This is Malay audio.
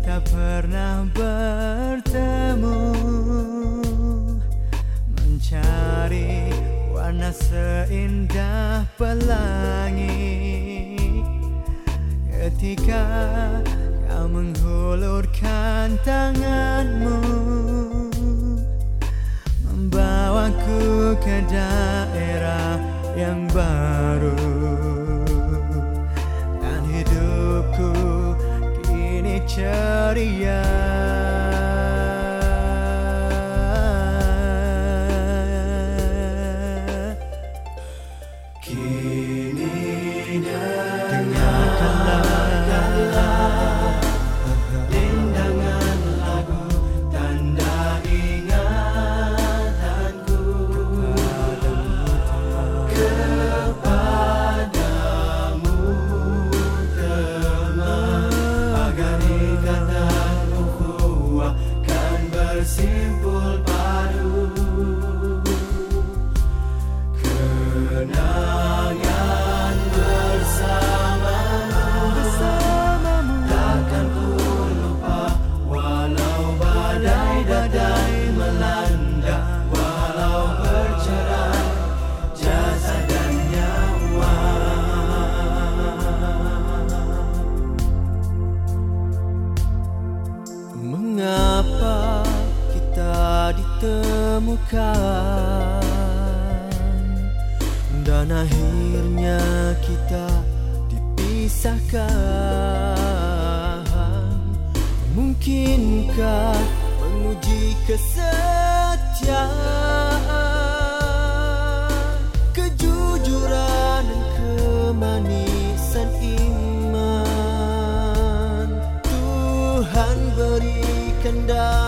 tak pernah bertemu, mencari warna seindah pelangi. Ketika kau menghulurkan tanganmu, membawaku ke daerah yang baru, dan hidupku kini ceria. Kini dengarkanlah dendangan lagu tanda ingatanku kepadamu, teman, agar ikatan ukhuwah kan bersimpul padu. Kenangan bersamamu takkan ku lupa, walau badai-badai melanda, walau bercerai jasad dan nyawa. Mengapa kita ditemukan dan akhirnya kita dipisahkan? Mungkinkah menguji kesetiaan, kejujuran dan kemanisan iman Tuhan berikan